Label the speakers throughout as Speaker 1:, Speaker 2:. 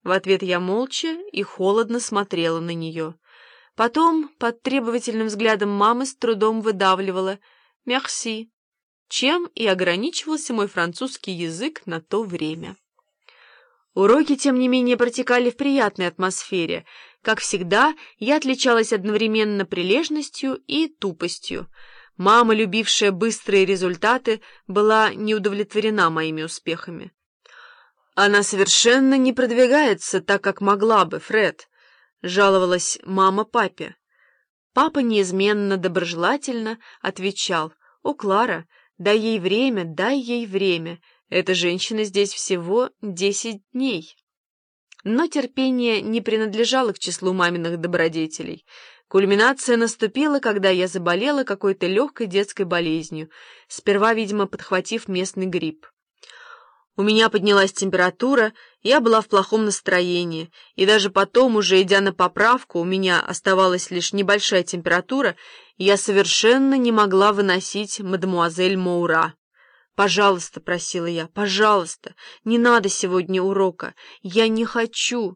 Speaker 1: В ответ я молча и холодно смотрела на нее. Потом под требовательным взглядом мамы с трудом выдавливала «Мерси», чем и ограничивался мой французский язык на то время. Уроки, тем не менее, протекали в приятной атмосфере. Как всегда, я отличалась одновременно прилежностью и тупостью. Мама, любившая быстрые результаты, была не удовлетворена моими успехами. «Она совершенно не продвигается так, как могла бы, Фред», — жаловалась мама папе. Папа неизменно доброжелательно отвечал: «О, Клара, дай ей время, дай ей время. Эта женщина здесь всего 10 дней». Но терпение не принадлежало к числу маминых добродетелей. Кульминация наступила, когда я заболела какой-то легкой детской болезнью, сперва, видимо, подхватив местный грипп. У меня поднялась температура, я была в плохом настроении, и даже потом, уже идя на поправку, у меня оставалась лишь небольшая температура, и я совершенно не могла выносить мадемуазель Моура. «Пожалуйста», — просила я, — «пожалуйста, не надо сегодня урока, я не хочу».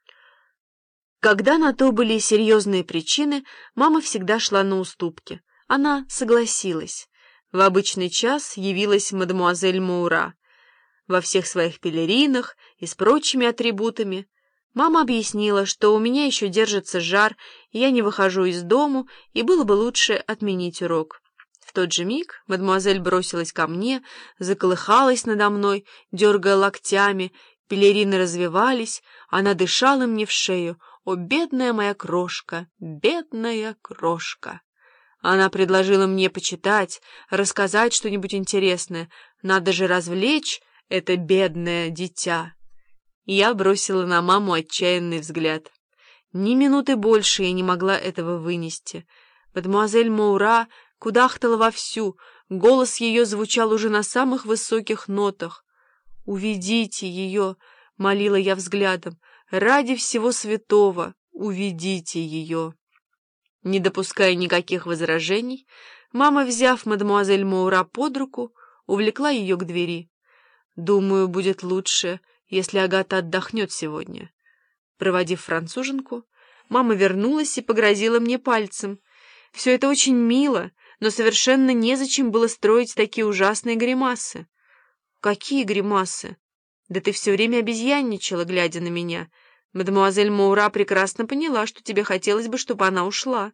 Speaker 1: Когда на то были серьезные причины, мама всегда шла на уступки. Она согласилась. В обычный час явилась мадемуазель Моура во всех своих пелеринах и с прочими атрибутами. Мама объяснила, что у меня еще держится жар, и я не выхожу из дому, и было бы лучше отменить урок. В тот же миг мадемуазель бросилась ко мне, заколыхалась надо мной, дергая локтями, пелерины развивались, она дышала мне в шею. «О, бедная моя крошка, бедная крошка!» Она предложила мне почитать, рассказать что-нибудь интересное. Надо же развлечь это бедное дитя. Я бросила на маму отчаянный взгляд. Ни минуты больше я не могла этого вынести. Мадемуазель Моура кудахтала вовсю, голос ее звучал уже на самых высоких нотах. «Уведите ее!» — молила я взглядом. «Ради всего святого, уведите ее!» Не допуская никаких возражений, мама, взяв мадемуазель Моура под руку, увлекла ее к двери. «Думаю, будет лучше, если Агата отдохнет сегодня». Проводив француженку, мама вернулась и погрозила мне пальцем. «Все это очень мило, но совершенно незачем было строить такие ужасные гримасы». «Какие гримасы? Да ты все время обезьянничала, глядя на меня. Мадемуазель Моура прекрасно поняла, что тебе хотелось бы, чтобы она ушла».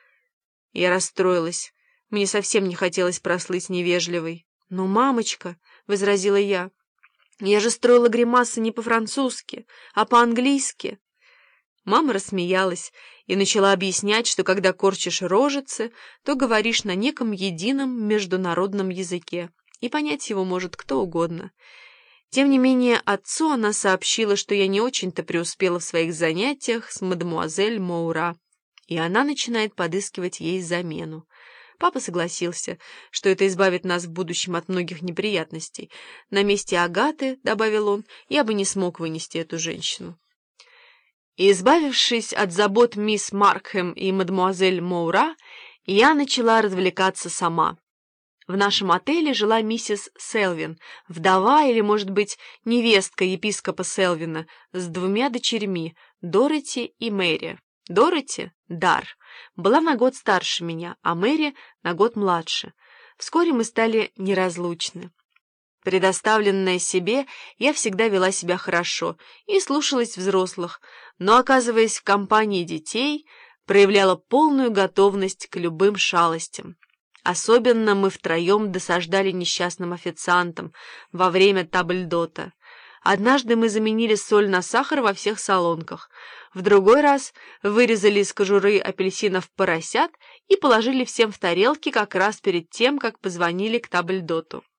Speaker 1: Я расстроилась. Мне совсем не хотелось прослыть невежливой. «Но, мамочка», — возразила я же строила гримасы не по-французски, а по-английски». Мама рассмеялась и начала объяснять, что когда корчишь рожицы, то говоришь на неком едином международном языке, и понять его может кто угодно. Тем не менее, отцу она сообщила, что я не очень-то преуспела в своих занятиях с мадемуазель Моура, и она начинает подыскивать ей замену. Папа согласился, что это избавит нас в будущем от многих неприятностей. На месте Агаты, — добавил он, — я бы не смог вынести эту женщину. И, избавившись от забот мисс Маркхэм и мадемуазель Моура, я начала развлекаться сама. В нашем отеле жила миссис Селвин, вдова или, может быть, невестка епископа Селвина, с 2 дочерьми, Дороти и Мэри. Дороти, Дар, была на год старше меня, а Мэри на год младше. Вскоре мы стали неразлучны. Предоставленная себе, я всегда вела себя хорошо и слушалась взрослых, но, оказываясь в компании детей, проявляла полную готовность к любым шалостям. Особенно мы втроем досаждали несчастным официантам во время табльдота. Однажды мы заменили соль на сахар во всех салонках. В другой раз вырезали из кожуры апельсинов поросят и положили всем в тарелки как раз перед тем, как позвонили к табльдоту.